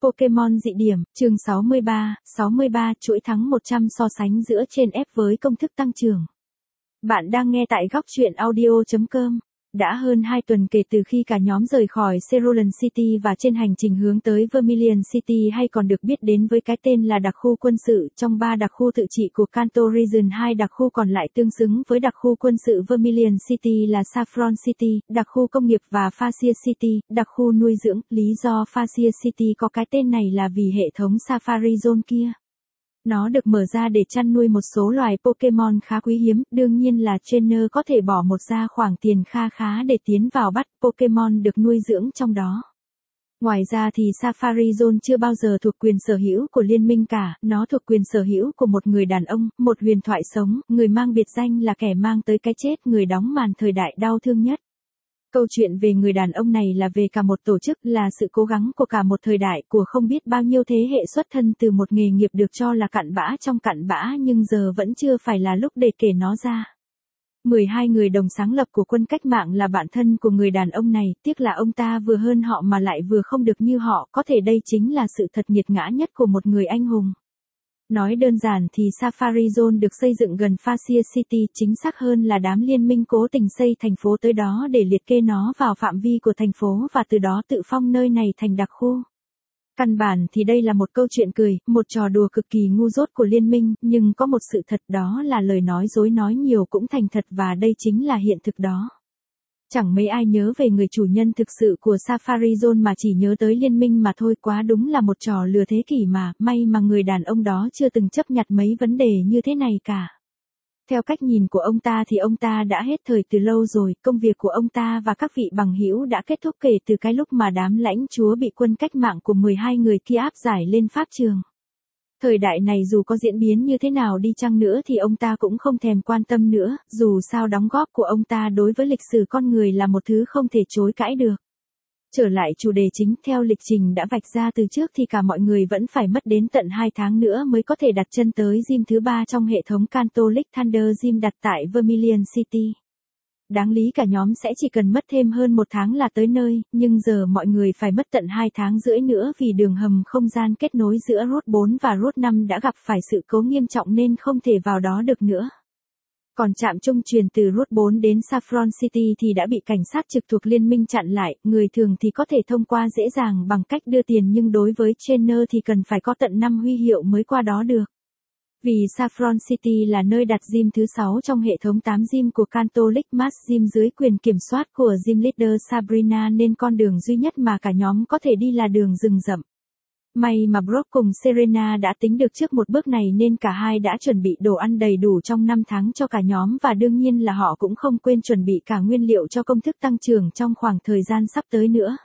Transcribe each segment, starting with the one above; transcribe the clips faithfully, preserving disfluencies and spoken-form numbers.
Pokémon dị điểm, chương sáu mươi ba, sáu mươi ba chuỗi thắng một trăm so sánh giữa trên ép với công thức tăng trưởng. Bạn đang nghe tại góc truyện audio chấm com. Đã hơn hai tuần kể từ khi cả nhóm rời khỏi Cerulean City và trên hành trình hướng tới Vermilion City, hay còn được biết đến với cái tên là đặc khu quân sự. Trong ba đặc khu tự trị của Kanto Region, hai đặc khu còn lại tương xứng với đặc khu quân sự Vermilion City là Saffron City, đặc khu công nghiệp, và Farseer City, đặc khu nuôi dưỡng. Lý do Farseer City có cái tên này là vì hệ thống Safari Zone kia. Nó được mở ra để chăn nuôi một số loài Pokémon khá quý hiếm, đương nhiên là trainer có thể bỏ một ra khoản tiền kha khá để tiến vào bắt Pokémon được nuôi dưỡng trong đó. Ngoài ra thì Safari Zone chưa bao giờ thuộc quyền sở hữu của liên minh cả, nó thuộc quyền sở hữu của một người đàn ông, một huyền thoại sống, người mang biệt danh là kẻ mang tới cái chết, người đóng màn thời đại đau thương nhất. Câu chuyện về người đàn ông này là về cả một tổ chức, là sự cố gắng của cả một thời đại, của không biết bao nhiêu thế hệ xuất thân từ một nghề nghiệp được cho là cặn bã trong cặn bã, nhưng giờ vẫn chưa phải là lúc để kể nó ra. mười hai người đồng sáng lập của quân cách mạng là bạn thân của người đàn ông này, tiếc là ông ta vừa hơn họ mà lại vừa không được như họ, có thể đây chính là sự thật nghiệt ngã nhất của một người anh hùng. Nói đơn giản thì Safari Zone được xây dựng gần Farseer City, chính xác hơn là đám liên minh cố tình xây thành phố tới đó để liệt kê nó vào phạm vi của thành phố và từ đó tự phong nơi này thành đặc khu. Căn bản thì đây là một câu chuyện cười, một trò đùa cực kỳ ngu dốt của liên minh, nhưng có một sự thật, đó là lời nói dối nói nhiều cũng thành thật, và đây chính là hiện thực đó. Chẳng mấy ai nhớ về người chủ nhân thực sự của Safari Zone mà chỉ nhớ tới liên minh mà thôi, quá đúng là một trò lừa thế kỷ mà, may mà người đàn ông đó chưa từng chấp nhặt mấy vấn đề như thế này cả. Theo cách nhìn của ông ta thì ông ta đã hết thời từ lâu rồi, công việc của ông ta và các vị bằng hữu đã kết thúc kể từ cái lúc mà đám lãnh chúa bị quân cách mạng của mười hai người kia áp giải lên pháp trường. Thời đại này dù có diễn biến như thế nào đi chăng nữa thì ông ta cũng không thèm quan tâm nữa, dù sao đóng góp của ông ta đối với lịch sử con người là một thứ không thể chối cãi được. Trở lại chủ đề chính, theo lịch trình đã vạch ra từ trước thì cả mọi người vẫn phải mất đến tận hai tháng nữa mới có thể đặt chân tới gym thứ ba trong hệ thống Kanto Lake Thunder Gym đặt tại Vermilion City. Đáng lý cả nhóm sẽ chỉ cần mất thêm hơn một tháng là tới nơi, nhưng giờ mọi người phải mất tận hai tháng rưỡi nữa vì đường hầm không gian kết nối giữa Route bốn và Route năm đã gặp phải sự cố nghiêm trọng nên không thể vào đó được nữa. Còn trạm trung truyền từ Route bốn đến Saffron City thì đã bị cảnh sát trực thuộc liên minh chặn lại, người thường thì có thể thông qua dễ dàng bằng cách đưa tiền, nhưng đối với trainer thì cần phải có tận năm huy hiệu mới qua đó được. Vì Saffron City là nơi đặt gym thứ sáu trong hệ thống tám gym của Kanto Lake Mass Gym dưới quyền kiểm soát của gym leader Sabrina, nên con đường duy nhất mà cả nhóm có thể đi là đường rừng rậm. May mà Brock cùng Serena đã tính được trước một bước này nên cả hai đã chuẩn bị đồ ăn đầy đủ trong năm tháng cho cả nhóm, và đương nhiên là họ cũng không quên chuẩn bị cả nguyên liệu cho công thức tăng trưởng trong khoảng thời gian sắp tới nữa.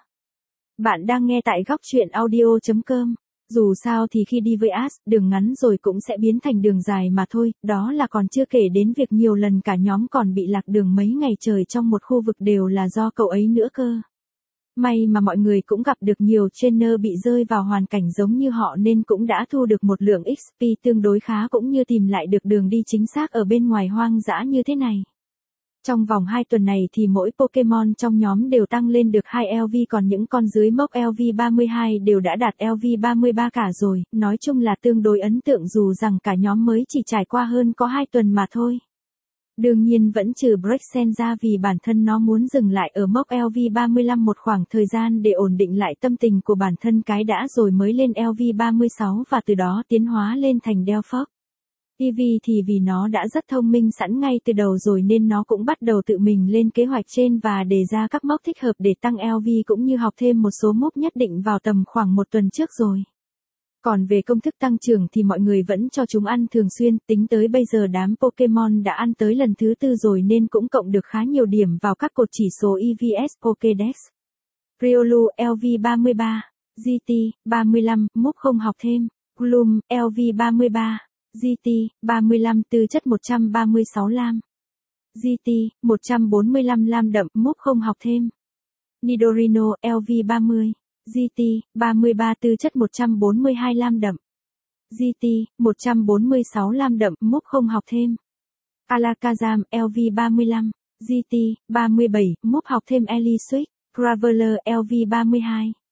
Bạn đang nghe tại góc truyện audio chấm com. Dù sao thì khi đi với Ash, đường ngắn rồi cũng sẽ biến thành đường dài mà thôi, đó là còn chưa kể đến việc nhiều lần cả nhóm còn bị lạc đường mấy ngày trời trong một khu vực đều là do cậu ấy nữa cơ. May mà mọi người cũng gặp được nhiều trainer bị rơi vào hoàn cảnh giống như họ nên cũng đã thu được một lượng ích pê tương đối khá, cũng như tìm lại được đường đi chính xác ở bên ngoài hoang dã như thế này. Trong vòng hai tuần này thì mỗi Pokémon trong nhóm đều tăng lên được hai L V, còn những con dưới mốc L V ba mươi hai đều đã đạt L V ba mươi ba cả rồi, nói chung là tương đối ấn tượng dù rằng cả nhóm mới chỉ trải qua hơn có hai tuần mà thôi. Đương nhiên vẫn trừ Brexen ra vì bản thân nó muốn dừng lại ở mốc L V ba mươi lăm một khoảng thời gian để ổn định lại tâm tình của bản thân cái đã rồi mới lên L V ba mươi sáu và từ đó tiến hóa lên thành Delphox. Eevee thì vì nó đã rất thông minh sẵn ngay từ đầu rồi nên nó cũng bắt đầu tự mình lên kế hoạch trên và đề ra các mốc thích hợp để tăng L V cũng như học thêm một số mốc nhất định vào tầm khoảng một tuần trước rồi. Còn về công thức tăng trưởng thì mọi người vẫn cho chúng ăn thường xuyên, tính tới bây giờ đám Pokemon đã ăn tới lần thứ tư rồi nên cũng cộng được khá nhiều điểm vào các cột chỉ số E V S Pokédex. Riolu L V ba mươi ba, G T ba mươi lăm, mốc không học thêm, Gloom L V ba mươi ba, G T ba mươi lăm, tư chất một trăm ba mươi sáu lam. G T một trăm bốn mươi lăm lam đậm, mốc không học thêm. Nidorino L V ba mươi, G T ba mươi ba, tư chất một trăm bốn mươi hai lam đậm. G T một trăm bốn mươi sáu lam đậm, mốc không học thêm. Alakazam L V ba mươi lăm, G T ba mươi bảy, mốc học thêm Eliswick, Graveler L V ba mươi hai,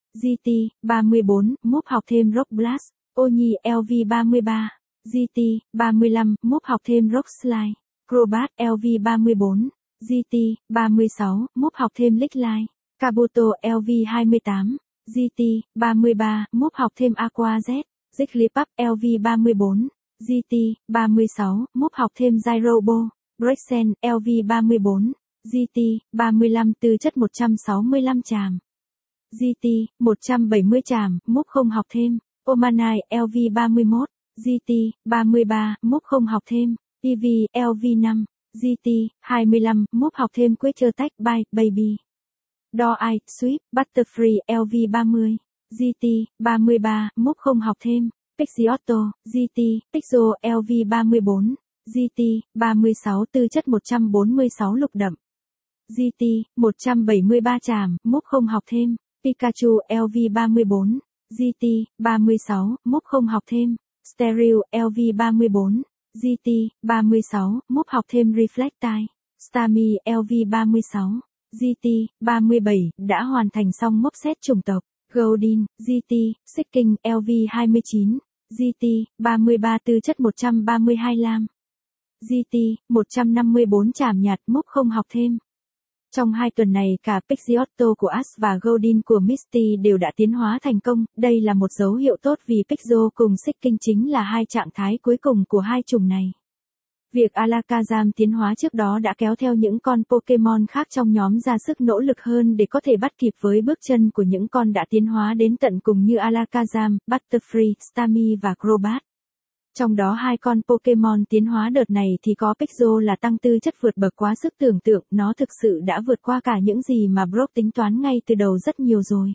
giê tê, ba mươi bốn, múp học thêm Rock Blast, ô nhi lờ vê ba mươi ba, giê tê, ba mươi lăm, múp học thêm Rock Slide, Crobat lờ vê ba mươi bốn, giê tê, ba mươi sáu, múp học thêm Lick Line, Kabuto lờ vê hai mươi tám, giê tê, ba mươi ba, múp học thêm Aqua Z, Jigglypuff lờ vê ba mươi bốn, giê tê, ba mươi sáu, múp học thêm Gyrobo, Brexen lờ vê ba mươi bốn, giê tê, ba mươi lăm tư chất một trăm sáu mươi lăm tràm. giê tê, một trăm bảy mươi tràm, múp không học thêm, Omanai lờ vê ba mươi mốt, giê tê, ba mươi ba, múp không học thêm, e vê lờ vê năm, giê tê, hai mươi lăm, múp học thêm Quaker Tech by Baby. Doai, Sweep, Butterfree lờ vê ba mươi, giê tê, ba mươi ba, múp không học thêm, Pidgeotto, giê tê, Pixel lờ vê ba mươi bốn, giê tê, ba mươi sáu tư chất một trăm bốn mươi sáu lục đậm. giê tê, một trăm bảy mươi ba tràm, múp không học thêm, Pikachu lờ vê ba mươi bốn, giê tê, ba mươi sáu, múp không học thêm, Stereo lờ vê ba mươi bốn, giê tê, ba mươi sáu, múp học thêm Reflectile, Starmie lờ vê ba mươi sáu, giê tê, ba mươi bảy, đã hoàn thành xong mốc set chủng tộc, Goldin, giê tê, Seeking lờ vê hai mươi chín, giê tê, ba mươi ba tư chất một trăm ba mươi hai lam. giê tê, một trăm năm mươi bốn tràm nhạt, múp không học thêm. Trong hai tuần này cả Pidgeotto của Ash và Goldin của Misty đều đã tiến hóa thành công, đây là một dấu hiệu tốt vì Pixel cùng Seeking chính là hai trạng thái cuối cùng của hai chủng này. Việc Alakazam tiến hóa trước đó đã kéo theo những con Pokemon khác trong nhóm ra sức nỗ lực hơn để có thể bắt kịp với bước chân của những con đã tiến hóa đến tận cùng như Alakazam, Butterfree, Starmie và Crobat. Trong đó hai con Pokemon tiến hóa đợt này thì có Pixel là tăng tư chất vượt bậc quá sức tưởng tượng, nó thực sự đã vượt qua cả những gì mà Brock tính toán ngay từ đầu rất nhiều rồi.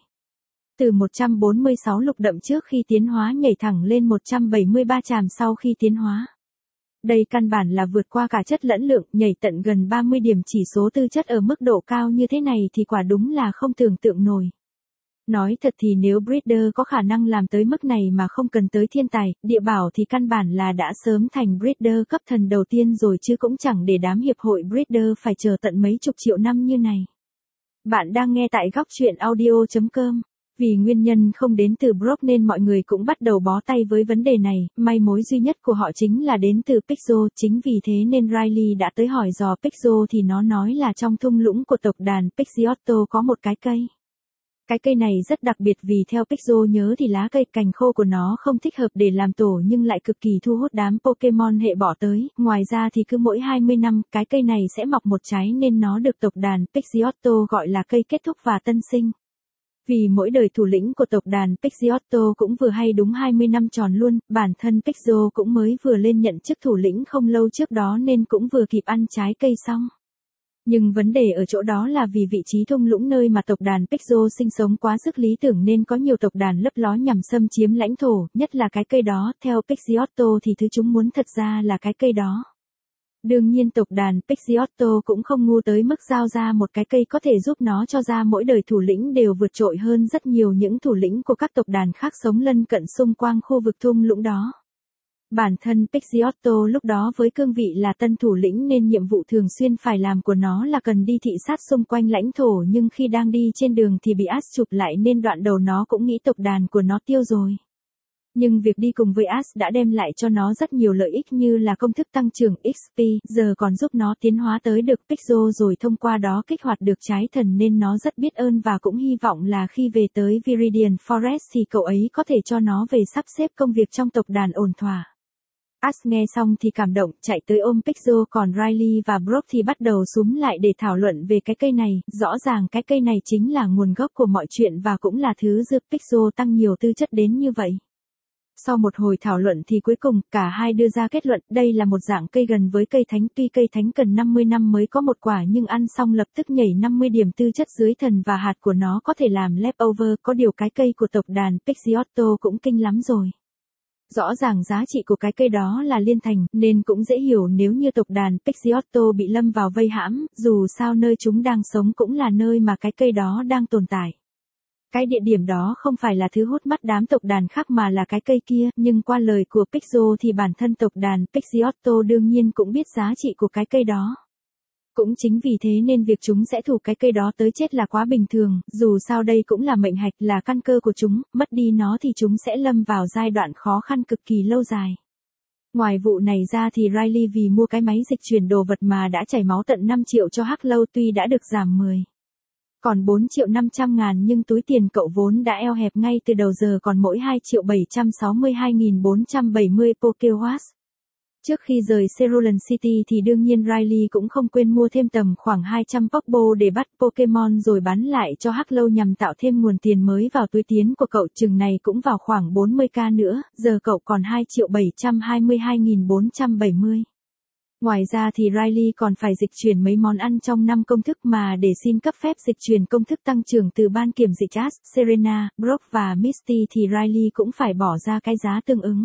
Từ một trăm bốn mươi sáu lục đậm trước khi tiến hóa nhảy thẳng lên một trăm bảy mươi ba tràm sau khi tiến hóa. Đây căn bản là vượt qua cả chất lẫn lượng, nhảy tận gần ba mươi điểm chỉ số tư chất ở mức độ cao như thế này thì quả đúng là không tưởng tượng nổi. Nói thật thì nếu Breeder có khả năng làm tới mức này mà không cần tới thiên tài, địa bảo thì căn bản là đã sớm thành Breeder cấp thần đầu tiên rồi chứ cũng chẳng để đám hiệp hội Breeder phải chờ tận mấy chục triệu năm như này. Bạn đang nghe tại góc truyện audio chấm com. Vì nguyên nhân không đến từ Brock nên mọi người cũng bắt đầu bó tay với vấn đề này, may mối duy nhất của họ chính là đến từ Pixel, chính vì thế nên Riley đã tới hỏi dò Pixel thì nó nói là trong thung lũng của tộc đàn Pidgeotto có một cái cây. Cái cây này rất đặc biệt vì theo Pixel nhớ thì lá cây cành khô của nó không thích hợp để làm tổ nhưng lại cực kỳ thu hút đám Pokemon hệ bỏ tới, ngoài ra thì cứ mỗi hai mươi năm cái cây này sẽ mọc một trái nên nó được tộc đàn Pidgeotto gọi là cây kết thúc và tân sinh. Vì mỗi đời thủ lĩnh của tộc đàn Pidgeotto cũng vừa hay đúng hai mươi năm tròn luôn, bản thân Pixel cũng mới vừa lên nhận chức thủ lĩnh không lâu trước đó nên cũng vừa kịp ăn trái cây xong. Nhưng vấn đề ở chỗ đó là vì vị trí thung lũng nơi mà tộc đàn Pixel sinh sống quá sức lý tưởng nên có nhiều tộc đàn lấp ló nhằm xâm chiếm lãnh thổ, nhất là cái cây đó, theo Pidgeotto thì thứ chúng muốn thật ra là cái cây đó. Đương nhiên tộc đàn Pidgeotto cũng không ngu tới mức giao ra một cái cây có thể giúp nó cho ra mỗi đời thủ lĩnh đều vượt trội hơn rất nhiều những thủ lĩnh của các tộc đàn khác sống lân cận xung quanh khu vực thung lũng đó. Bản thân Pidgeotto lúc đó với cương vị là tân thủ lĩnh nên nhiệm vụ thường xuyên phải làm của nó là cần đi thị sát xung quanh lãnh thổ nhưng khi đang đi trên đường thì bị Ash chụp lại nên đoạn đầu nó cũng nghĩ tộc đàn của nó tiêu rồi. Nhưng việc đi cùng với Ash đã đem lại cho nó rất nhiều lợi ích như là công thức tăng trưởng ích pê, giờ còn giúp nó tiến hóa tới được Pixel rồi thông qua đó kích hoạt được trái thần nên nó rất biết ơn và cũng hy vọng là khi về tới Viridian Forest thì cậu ấy có thể cho nó về sắp xếp công việc trong tộc đàn ổn thỏa. Ash nghe xong thì cảm động, chạy tới ôm Pixel còn Riley và Brock thì bắt đầu xúm lại để thảo luận về cái cây này, rõ ràng cái cây này chính là nguồn gốc của mọi chuyện và cũng là thứ giúp Pixel tăng nhiều tư chất đến như vậy. Sau một hồi thảo luận thì cuối cùng, cả hai đưa ra kết luận, đây là một dạng cây gần với cây thánh, tuy cây thánh cần năm mươi năm mới có một quả nhưng ăn xong lập tức nhảy năm mươi điểm tư chất dưới thần và hạt của nó có thể làm leftover, có điều cái cây của tộc đàn Pidgeotto cũng kinh lắm rồi. Rõ ràng giá trị của cái cây đó là liên thành, nên cũng dễ hiểu nếu như tộc đàn Pidgeotto bị lâm vào vây hãm, dù sao nơi chúng đang sống cũng là nơi mà cái cây đó đang tồn tại. Cái địa điểm đó không phải là thứ hút mắt đám tộc đàn khác mà là cái cây kia, nhưng qua lời của Pixel thì bản thân tộc đàn Pidgeotto đương nhiên cũng biết giá trị của cái cây đó. Cũng chính vì thế nên việc chúng sẽ thủ cái cây đó tới chết là quá bình thường, dù sao đây cũng là mệnh hạch, là căn cơ của chúng, mất đi nó thì chúng sẽ lâm vào giai đoạn khó khăn cực kỳ lâu dài. Ngoài vụ này ra thì Riley vì mua cái máy dịch chuyển đồ vật mà đã chảy máu tận năm triệu cho Harlow, tuy đã được giảm mười. Còn bốn triệu năm trăm ngàn nhưng túi tiền cậu vốn đã eo hẹp ngay từ đầu giờ còn mỗi hai triệu bảy trăm sáu mươi hai nghìn bốn trăm bảy mươi Pokewatts. Trước khi rời Cerulean City thì đương nhiên Riley cũng không quên mua thêm tầm khoảng hai trăm Pokeball để bắt Pokemon rồi bán lại cho Harlow nhằm tạo thêm nguồn tiền mới vào túi tiến của cậu, chừng này cũng vào khoảng bốn mươi k nữa, giờ cậu còn hai triệu bảy trăm hai mươi hai nghìn bốn trăm bảy mươi. Ngoài ra thì Riley còn phải dịch chuyển mấy món ăn trong năm công thức mà để xin cấp phép dịch chuyển công thức tăng trưởng từ ban kiểm dịch Ash, Serena, Brock và Misty thì Riley cũng phải bỏ ra cái giá tương ứng.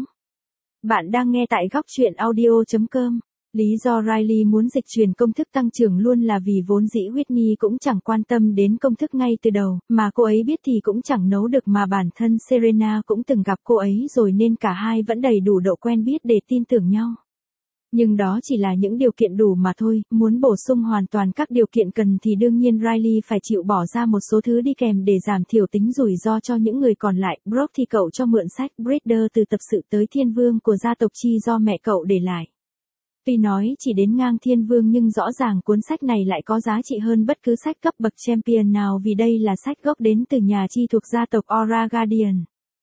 Bạn đang nghe tại góc truyện audio chấm com. Lý do Riley muốn dịch chuyển công thức tăng trưởng luôn là vì vốn dĩ Whitney cũng chẳng quan tâm đến công thức ngay từ đầu, mà cô ấy biết thì cũng chẳng nấu được mà bản thân Serena cũng từng gặp cô ấy rồi nên cả hai vẫn đầy đủ độ quen biết để tin tưởng nhau. Nhưng đó chỉ là những điều kiện đủ mà thôi, muốn bổ sung hoàn toàn các điều kiện cần thì đương nhiên Riley phải chịu bỏ ra một số thứ đi kèm để giảm thiểu tính rủi ro cho những người còn lại. Brock thì cậu cho mượn sách Breeder từ tập sự tới Thiên Vương của gia tộc Chi do mẹ cậu để lại. Tuy nói chỉ đến ngang Thiên Vương nhưng rõ ràng cuốn sách này lại có giá trị hơn bất cứ sách cấp bậc champion nào vì đây là sách gốc đến từ nhà Chi thuộc gia tộc Aura Guardian.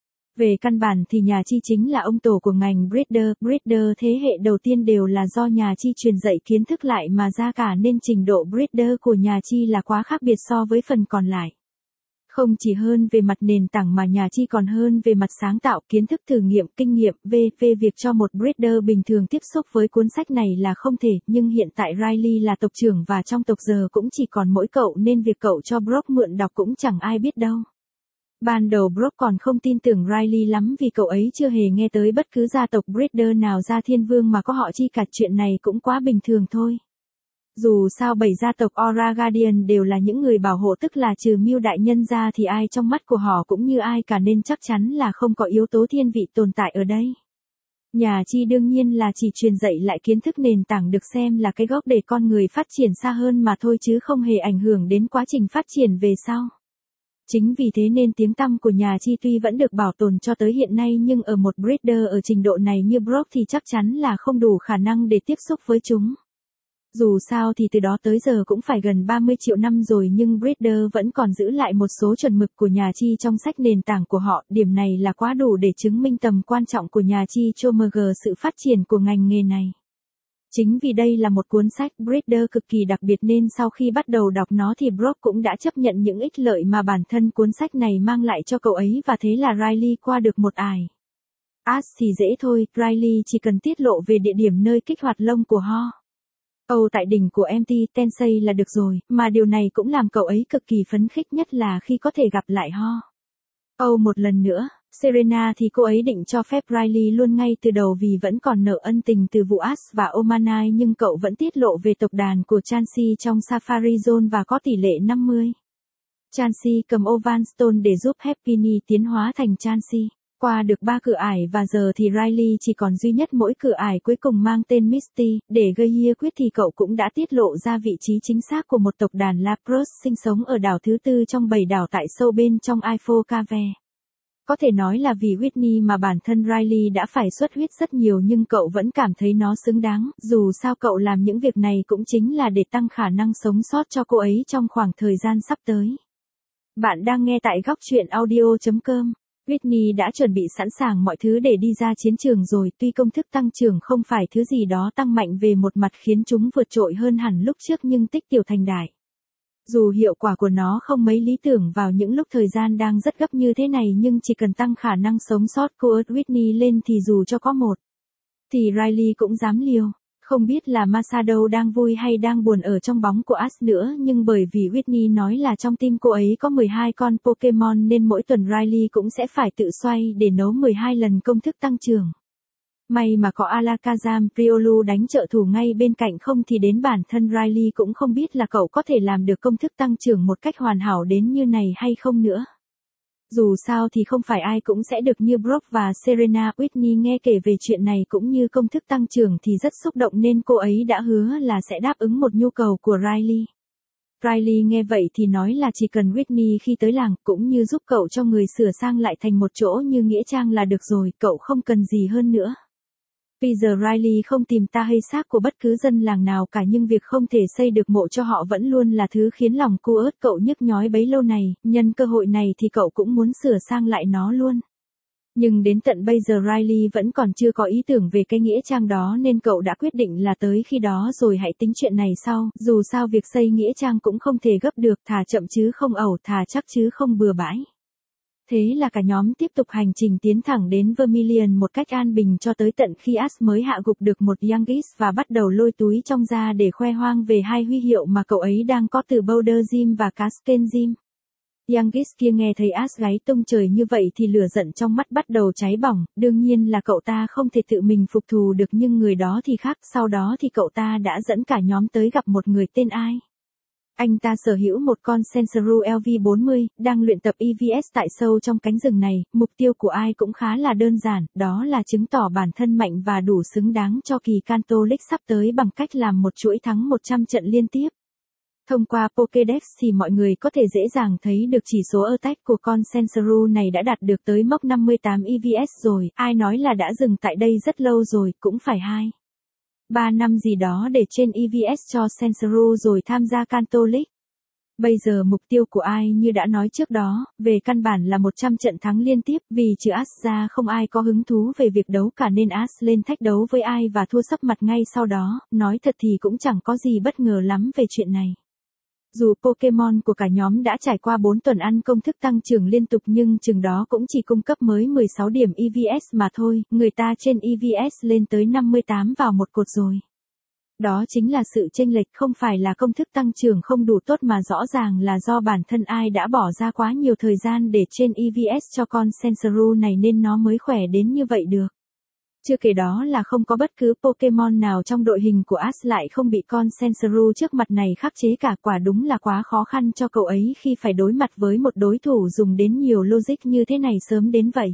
Về căn bản thì nhà Chi chính là ông tổ của ngành Breeder, Breeder thế hệ đầu tiên đều là do nhà Chi truyền dạy kiến thức lại mà ra cả nên trình độ Breeder của nhà Chi là quá khác biệt so với phần còn lại. Không chỉ hơn về mặt nền tảng mà nhà Chi còn hơn về mặt sáng tạo, kiến thức thử nghiệm, kinh nghiệm, về về việc cho một Breeder bình thường tiếp xúc với cuốn sách này là không thể, nhưng hiện tại Riley là tộc trưởng và trong tộc giờ cũng chỉ còn mỗi cậu nên việc cậu cho Brock mượn đọc cũng chẳng ai biết đâu. Ban đầu Brock còn không tin tưởng Riley lắm vì cậu ấy chưa hề nghe tới bất cứ gia tộc Breeder nào ra Thiên Vương mà có họ Chi cả, chuyện này cũng quá bình thường thôi. Dù sao bảy gia tộc Aura Guardian đều là những người bảo hộ, tức là trừ Mưu đại nhân ra thì ai trong mắt của họ cũng như ai cả nên chắc chắn là không có yếu tố thiên vị tồn tại ở đây. Nhà Chi đương nhiên là chỉ truyền dạy lại kiến thức nền tảng được xem là cái gốc để con người phát triển xa hơn mà thôi chứ không hề ảnh hưởng đến quá trình phát triển về sau. Chính vì thế nên tiếng tăm của nhà Chi tuy vẫn được bảo tồn cho tới hiện nay nhưng ở một Breeder ở trình độ này như Brock thì chắc chắn là không đủ khả năng để tiếp xúc với chúng. Dù sao thì từ đó tới giờ cũng phải gần ba mươi triệu năm rồi nhưng Breeder vẫn còn giữ lại một số chuẩn mực của nhà Chi trong sách nền tảng của họ, điểm này là quá đủ để chứng minh tầm quan trọng của nhà Chi cho mg sự phát triển của ngành nghề này. Chính vì đây là một cuốn sách Breeder cực kỳ đặc biệt nên sau khi bắt đầu đọc nó thì Brock cũng đã chấp nhận những ích lợi mà bản thân cuốn sách này mang lại cho cậu ấy và thế là Riley qua được một ải. Ash thì dễ thôi, Riley chỉ cần tiết lộ về địa điểm nơi kích hoạt lông của Ho. Âu tại đỉnh của em tê Tensei là được rồi, mà điều này cũng làm cậu ấy cực kỳ phấn khích nhất là khi có thể gặp lại Ho. Âu một lần nữa. Serena thì cô ấy định cho phép Riley luôn ngay từ đầu vì vẫn còn nợ ân tình từ vụ Ash và Omanai nhưng cậu vẫn tiết lộ về tộc đàn của Chansey trong Safari Zone và có tỷ lệ năm mươi. Chansey cầm Ovanstone để giúp Happiny tiến hóa thành Chansey. Qua được ba cửa ải và giờ thì Riley chỉ còn duy nhất mỗi cửa ải cuối cùng mang tên Misty, để gây hia quyết thì cậu cũng đã tiết lộ ra vị trí chính xác của một tộc đàn Lapros sinh sống ở đảo thứ tư trong bảy đảo tại sâu bên trong Eiffel Cave. Có thể nói là vì Whitney mà bản thân Riley đã phải xuất huyết rất nhiều nhưng cậu vẫn cảm thấy nó xứng đáng, dù sao cậu làm những việc này cũng chính là để tăng khả năng sống sót cho cô ấy trong khoảng thời gian sắp tới. Bạn đang nghe tại góc truyện audio chấm com. Whitney đã chuẩn bị sẵn sàng mọi thứ để đi ra chiến trường rồi, tuy công thức tăng trưởng không phải thứ gì đó tăng mạnh về một mặt khiến chúng vượt trội hơn hẳn lúc trước nhưng tích tiểu thành đại. Dù hiệu quả của nó không mấy lý tưởng vào những lúc thời gian đang rất gấp như thế này nhưng chỉ cần tăng khả năng sống sót của Whitney lên thì dù cho có một, thì Riley cũng dám liều. Không biết là Masado đang vui hay đang buồn ở trong bóng của Ash nữa nhưng bởi vì Whitney nói là trong team cô ấy có mười hai con Pokemon nên mỗi tuần Riley cũng sẽ phải tự xoay để nấu mười hai lần công thức tăng trưởng. May mà có Alakazam Riolu đánh trợ thủ ngay bên cạnh không thì đến bản thân Riley cũng không biết là cậu có thể làm được công thức tăng trưởng một cách hoàn hảo đến như này hay không nữa. Dù sao thì không phải ai cũng sẽ được như Brooke và Serena. Whitney nghe kể về chuyện này cũng như công thức tăng trưởng thì rất xúc động nên cô ấy đã hứa là sẽ đáp ứng một nhu cầu của Riley. Riley nghe vậy thì nói là chỉ cần Whitney khi tới làng cũng như giúp cậu cho người sửa sang lại thành một chỗ như nghĩa trang là được rồi, cậu không cần gì hơn nữa. Bây giờ Riley không tìm ta hay xác của bất cứ dân làng nào cả nhưng việc không thể xây được mộ cho họ vẫn luôn là thứ khiến lòng cô ớt cậu nhức nhói bấy lâu này, nhân cơ hội này thì cậu cũng muốn sửa sang lại nó luôn. Nhưng đến tận bây giờ Riley vẫn còn chưa có ý tưởng về cái nghĩa trang đó nên cậu đã quyết định là tới khi đó rồi hãy tính chuyện này sau, dù sao việc xây nghĩa trang cũng không thể gấp được, thà chậm chứ không ẩu, thà chắc chứ không bừa bãi. Thế là cả nhóm tiếp tục hành trình tiến thẳng đến Vermilion một cách an bình cho tới tận khi Ash mới hạ gục được một Youngis và bắt đầu lôi túi trong ra để khoe hoang về hai huy hiệu mà cậu ấy đang có từ Boulder Gym và Cascade Gym. Youngis kia nghe thấy Ash gáy tung trời như vậy thì lửa giận trong mắt bắt đầu cháy bỏng, đương nhiên là cậu ta không thể tự mình phục thù được nhưng người đó thì khác, sau đó thì cậu ta đã dẫn cả nhóm tới gặp một người tên Ai. Anh ta sở hữu một con Sensoru L V bốn mươi, đang luyện tập E V S tại sâu trong cánh rừng này, mục tiêu của Ai cũng khá là đơn giản, đó là chứng tỏ bản thân mạnh và đủ xứng đáng cho kỳ Kanto League sắp tới bằng cách làm một chuỗi thắng một trăm trận liên tiếp. Thông qua Pokédex thì mọi người có thể dễ dàng thấy được chỉ số attack của con Sensoru này đã đạt được tới mốc năm mươi tám E V S rồi, Ai nói là đã dừng tại đây rất lâu rồi, cũng phải hai ba năm gì đó để trên E V S cho Sensoru rồi tham gia Kanto League. Bây giờ mục tiêu của Ai như đã nói trước đó, về căn bản là một trăm trận thắng liên tiếp, vì trừ Ash ra không ai có hứng thú về việc đấu cả nên Ash lên thách đấu với Ai và thua sấp mặt ngay sau đó, nói thật thì cũng chẳng có gì bất ngờ lắm về chuyện này. Dù Pokemon của cả nhóm đã trải qua bốn tuần ăn công thức tăng trưởng liên tục nhưng chừng đó cũng chỉ cung cấp mới mười sáu điểm E V S mà thôi, người ta trên E V S lên tới năm mươi tám vào một cột rồi. Đó chính là sự chênh lệch, không phải là công thức tăng trưởng không đủ tốt mà rõ ràng là do bản thân Ai đã bỏ ra quá nhiều thời gian để trên E V S cho con Sensoru này nên nó mới khỏe đến như vậy được. Chưa kể đó là không có bất cứ Pokemon nào trong đội hình của Ash lại không bị con Sensoru trước mặt này khắc chế cả, quả đúng là quá khó khăn cho cậu ấy khi phải đối mặt với một đối thủ dùng đến nhiều logic như thế này sớm đến vậy.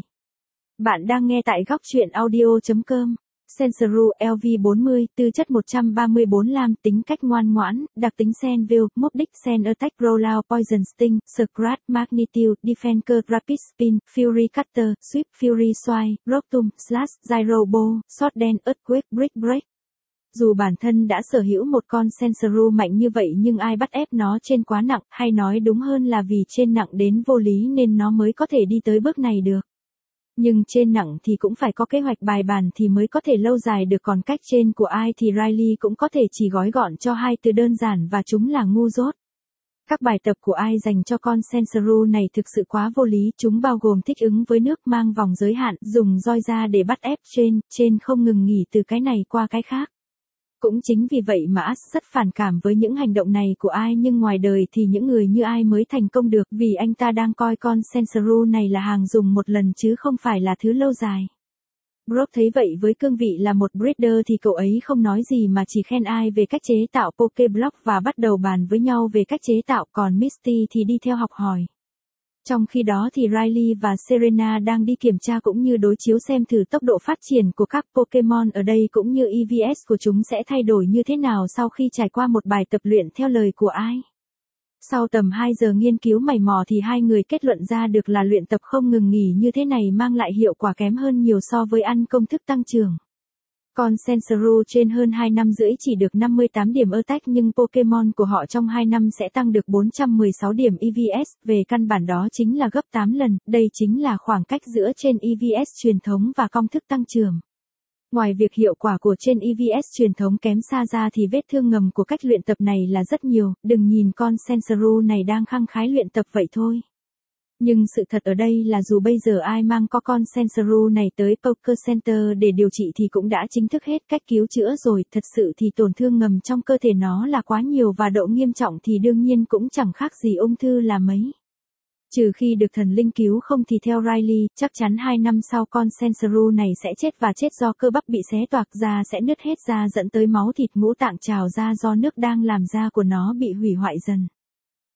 Bạn đang nghe tại góc truyện audio chấm com. Sensoru L V bốn mươi, tư chất một trăm ba mươi bốn lam, tính cách ngoan ngoãn, đặc tính Senville, mục đích Sen Attack Rollout Poison Sting, Scratch, Magnitude, Defense, Rapid Spin, Fury Cutter, Sweep, Fury Swipe, Rocktum, Slash, Gyro Ball, Shot Dance, Earthquake, Brick Break. Dù bản thân đã sở hữu một con Sensoru mạnh như vậy nhưng Ai bắt ép nó trên quá nặng, hay nói đúng hơn là vì trên nặng đến vô lý nên nó mới có thể đi tới bước này được. Nhưng trên nặng thì cũng phải có kế hoạch bài bản thì mới có thể lâu dài được, còn cách trên của Ai thì Riley cũng có thể chỉ gói gọn cho hai từ đơn giản và chúng là ngu dốt. Các bài tập của Ai dành cho con Sensoru này thực sự quá vô lý, chúng bao gồm thích ứng với nước, mang vòng giới hạn, dùng roi ra để bắt ép trên, trên không ngừng nghỉ từ cái này qua cái khác. Cũng chính vì vậy mà Ash rất phản cảm với những hành động này của Ai nhưng ngoài đời thì những người như Ai mới thành công được vì anh ta đang coi con Sensoru này là hàng dùng một lần chứ không phải là thứ lâu dài. Brooke thấy vậy với cương vị là một breeder thì cậu ấy không nói gì mà chỉ khen Ai về cách chế tạo Pokéblock và bắt đầu bàn với nhau về cách chế tạo, còn Misty thì đi theo học hỏi. Trong khi đó thì Riley và Serena đang đi kiểm tra cũng như đối chiếu xem thử tốc độ phát triển của các Pokemon ở đây cũng như E V S của chúng sẽ thay đổi như thế nào sau khi trải qua một bài tập luyện theo lời của Ai. Sau tầm hai giờ nghiên cứu mày mò thì hai người kết luận ra được là luyện tập không ngừng nghỉ như thế này mang lại hiệu quả kém hơn nhiều so với ăn công thức tăng trưởng. Con Sensoru trên hơn hai năm rưỡi chỉ được năm mươi tám điểm attack nhưng Pokemon của họ trong hai năm sẽ tăng được bốn trăm mười sáu điểm E V S, về căn bản đó chính là gấp tám lần, đây chính là khoảng cách giữa trên E V S truyền thống và công thức tăng trưởng. Ngoài việc hiệu quả của trên E V S truyền thống kém xa ra thì vết thương ngầm của cách luyện tập này là rất nhiều, đừng nhìn con Sensoru này đang khăng khái luyện tập vậy thôi. Nhưng sự thật ở đây là dù bây giờ Ai mang có con Sensoru này tới Poké Center để điều trị thì cũng đã chính thức hết cách cứu chữa rồi, thật sự thì tổn thương ngầm trong cơ thể nó là quá nhiều và độ nghiêm trọng thì đương nhiên cũng chẳng khác gì ung thư là mấy. Trừ khi được thần linh cứu không thì theo Riley, chắc chắn hai năm sau con Sensoru này sẽ chết và chết do cơ bắp bị xé toạc, da sẽ nứt hết ra dẫn tới máu thịt ngũ tạng trào ra do nước đang làm da của nó bị hủy hoại dần.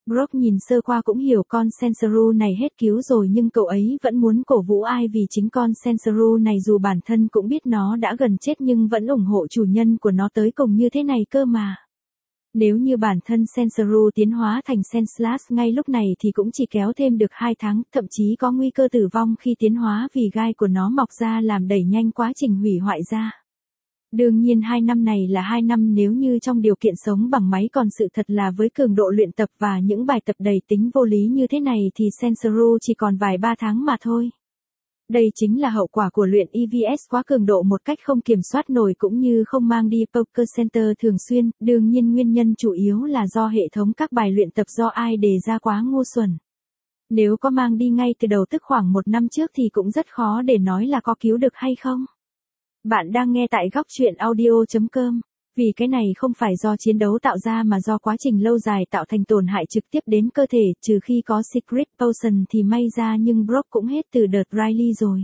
Brock nhìn sơ qua cũng hiểu con Sensoru này hết cứu rồi nhưng cậu ấy vẫn muốn cổ vũ ai vì chính con Sensoru này dù bản thân cũng biết nó đã gần chết nhưng vẫn ủng hộ chủ nhân của nó tới cùng như thế này cơ mà. Nếu như bản thân Sensoru tiến hóa thành Senslash ngay lúc này thì cũng chỉ kéo thêm được hai tháng, thậm chí có nguy cơ tử vong khi tiến hóa vì gai của nó mọc ra làm đẩy nhanh quá trình hủy hoại ra. Đương nhiên hai năm này là hai năm nếu như trong điều kiện sống bằng máy còn sự thật là với cường độ luyện tập và những bài tập đầy tính vô lý như thế này thì Sensoru chỉ còn vài ba tháng mà thôi. Đây chính là hậu quả của luyện e vê ét quá cường độ một cách không kiểm soát nổi cũng như không mang đi Poker Center thường xuyên, đương nhiên nguyên nhân chủ yếu là do hệ thống các bài luyện tập do ai đề ra quá ngu xuẩn. Nếu có mang đi ngay từ đầu tức khoảng một năm trước thì cũng rất khó để nói là có cứu được hay không. Bạn đang nghe tại góc truyện audio chấm com. Vì cái này không phải do chiến đấu tạo ra mà do quá trình lâu dài tạo thành tổn hại trực tiếp đến cơ thể, trừ khi có Secret Potion thì may ra nhưng Brock cũng hết từ đợt Riley rồi.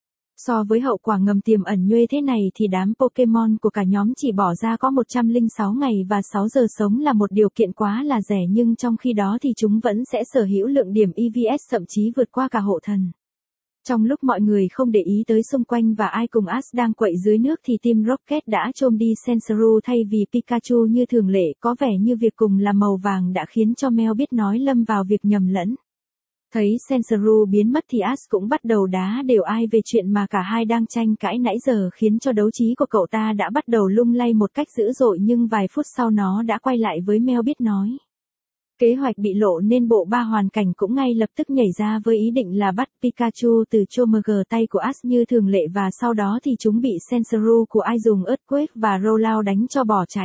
So với hậu quả ngầm tiềm ẩn nhuê thế này thì đám Pokemon của cả nhóm chỉ bỏ ra có một trăm lẻ sáu ngày và sáu giờ sống là một điều kiện quá là rẻ nhưng trong khi đó thì chúng vẫn sẽ sở hữu lượng điểm e vê ét thậm chí vượt qua cả hộ thần. Trong lúc mọi người không để ý tới xung quanh và ai cùng Ash đang quậy dưới nước thì Team Rocket đã chôm đi Sensoru thay vì Pikachu như thường lệ, có vẻ như việc cùng là màu vàng đã khiến cho Mel biết nói lâm vào việc nhầm lẫn. Thấy Sensoru biến mất thì Ash cũng bắt đầu đá đều ai về chuyện mà cả hai đang tranh cãi nãy giờ khiến cho đấu trí của cậu ta đã bắt đầu lung lay một cách dữ dội nhưng vài phút sau nó đã quay lại với Mel biết nói. Kế hoạch bị lộ nên bộ ba hoàn cảnh cũng ngay lập tức nhảy ra với ý định là bắt Pikachu từ Chomerger tay của Ash như thường lệ và sau đó thì chúng bị Sensoru của ai dùng Earthquake và Rollout đánh cho bỏ chạy.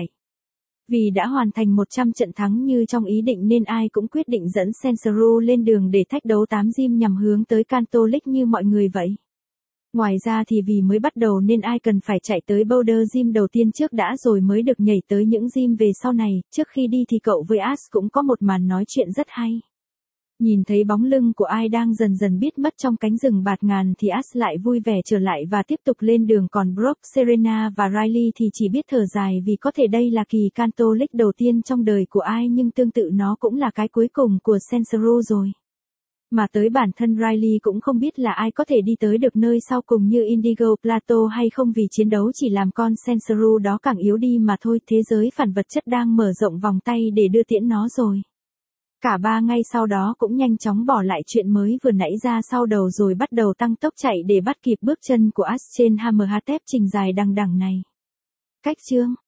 Vì đã hoàn thành một trăm trận thắng như trong ý định nên ai cũng quyết định dẫn Sensoru lên đường để thách đấu tám gym nhằm hướng tới Kanto League như mọi người vậy. Ngoài ra thì vì mới bắt đầu nên ai cần phải chạy tới Boulder Gym đầu tiên trước đã rồi mới được nhảy tới những gym về sau này, trước khi đi thì cậu với Ash cũng có một màn nói chuyện rất hay. Nhìn thấy bóng lưng của ai đang dần dần biết mất trong cánh rừng bạt ngàn thì Ash lại vui vẻ trở lại và tiếp tục lên đường còn Brock, Serena và Riley thì chỉ biết thở dài vì có thể đây là kỳ Kanto League đầu tiên trong đời của ai nhưng tương tự nó cũng là cái cuối cùng của Sensoru rồi. Mà tới bản thân Riley cũng không biết là ai có thể đi tới được nơi sau cùng như Indigo Plateau hay không vì chiến đấu chỉ làm con Sensoru đó càng yếu đi mà thôi, thế giới phản vật chất đang mở rộng vòng tay để đưa tiễn nó rồi. Cả ba ngay sau đó cũng nhanh chóng bỏ lại chuyện mới vừa nãy ra sau đầu rồi bắt đầu tăng tốc chạy để bắt kịp bước chân của Ash trên Hammerhead trình dài đằng đằng này. Cách chương